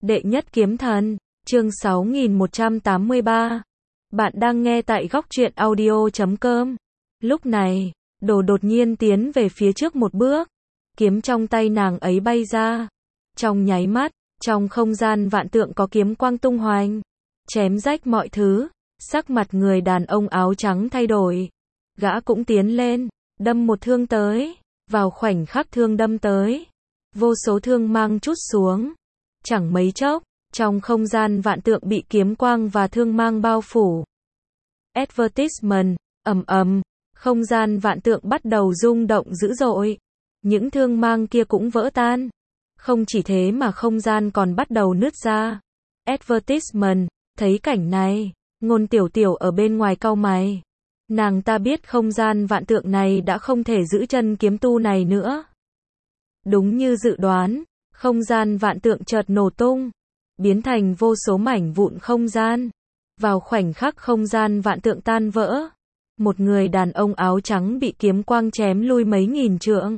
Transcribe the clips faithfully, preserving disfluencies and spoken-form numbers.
Đệ nhất kiếm thần, chương sáu nghìn một trăm tám mươi ba. Bạn đang nghe tại góc truyện audio chấm com. Lúc này, Đồ đột nhiên tiến về phía trước một bước, kiếm trong tay nàng ấy bay ra. Trong nháy mắt, trong không gian vạn tượng có kiếm quang tung hoành, chém rách mọi thứ. Sắc mặt người đàn ông áo trắng thay đổi. Gã cũng tiến lên, đâm một thương tới. Vào khoảnh khắc thương đâm tới, vô số thương mang trút xuống. Chẳng mấy chốc, trong không gian vạn tượng bị kiếm quang và thương mang bao phủ. Advertisement, ầm ầm, không gian vạn tượng bắt đầu rung động dữ dội. Những thương mang kia cũng vỡ tan. Không chỉ thế mà không gian còn bắt đầu nứt ra. Advertisement, thấy cảnh này, Ngôn Tiểu Tiểu ở bên ngoài cau mày. Nàng ta biết không gian vạn tượng này đã không thể giữ chân kiếm tu này nữa. Đúng như dự đoán, không gian vạn tượng chợt nổ tung, biến thành vô số mảnh vụn không gian. Vào khoảnh khắc không gian vạn tượng tan vỡ, một người đàn ông áo trắng bị kiếm quang chém lui mấy nghìn trượng.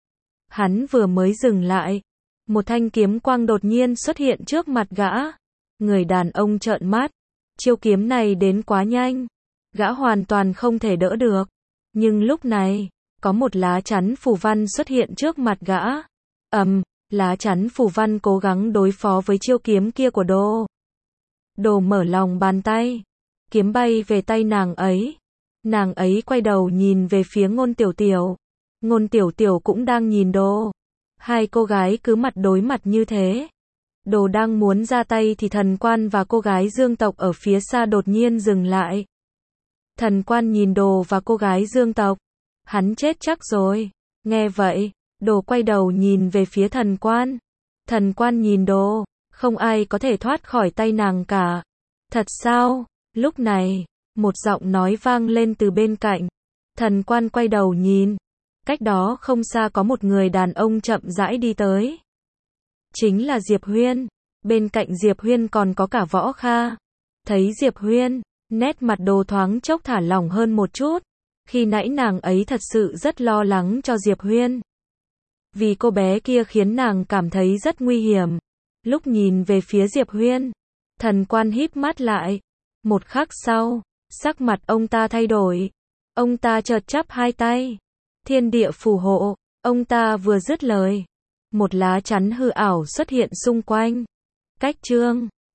Hắn vừa mới dừng lại, một thanh kiếm quang đột nhiên xuất hiện trước mặt gã. Người đàn ông trợn mắt, chiêu kiếm này đến quá nhanh, gã hoàn toàn không thể đỡ được. Nhưng lúc này, có một lá chắn phù văn xuất hiện trước mặt gã. Ầm, lá chắn phù văn cố gắng đối phó với chiêu kiếm kia của Đồ. Đồ mở lòng bàn tay, kiếm bay về tay nàng ấy. Nàng ấy quay đầu nhìn về phía Ngôn Tiểu Tiểu. Ngôn Tiểu Tiểu cũng đang nhìn Đồ. Hai cô gái cứ mặt đối mặt như thế. Đồ đang muốn ra tay thì thần quan và cô gái Dương tộc ở phía xa đột nhiên dừng lại. Thần quan nhìn Đồ và cô gái Dương tộc. Hắn chết chắc rồi. Nghe vậy, Đồ quay đầu nhìn về phía thần quan. Thần quan nhìn Đồ, không ai có thể thoát khỏi tay nàng cả. Thật sao? Lúc này, một giọng nói vang lên từ bên cạnh. Thần quan quay đầu nhìn. Cách đó không xa có một người đàn ông chậm rãi đi tới. Chính là Diệp Huyên. Bên cạnh Diệp Huyên còn có cả Võ Kha. Thấy Diệp Huyên, nét mặt Đồ thoáng chốc thả lỏng hơn một chút. Khi nãy nàng ấy thật sự rất lo lắng cho Diệp Huyên. Vì cô bé kia khiến nàng cảm thấy rất nguy hiểm. Lúc nhìn về phía Diệp Huyên, thần quan híp mắt lại. Một khắc sau, sắc mặt ông ta thay đổi. Ông ta chợt chắp hai tay. Thiên địa phù hộ. Ông ta vừa dứt lời, một lá chắn hư ảo xuất hiện xung quanh. Cách chương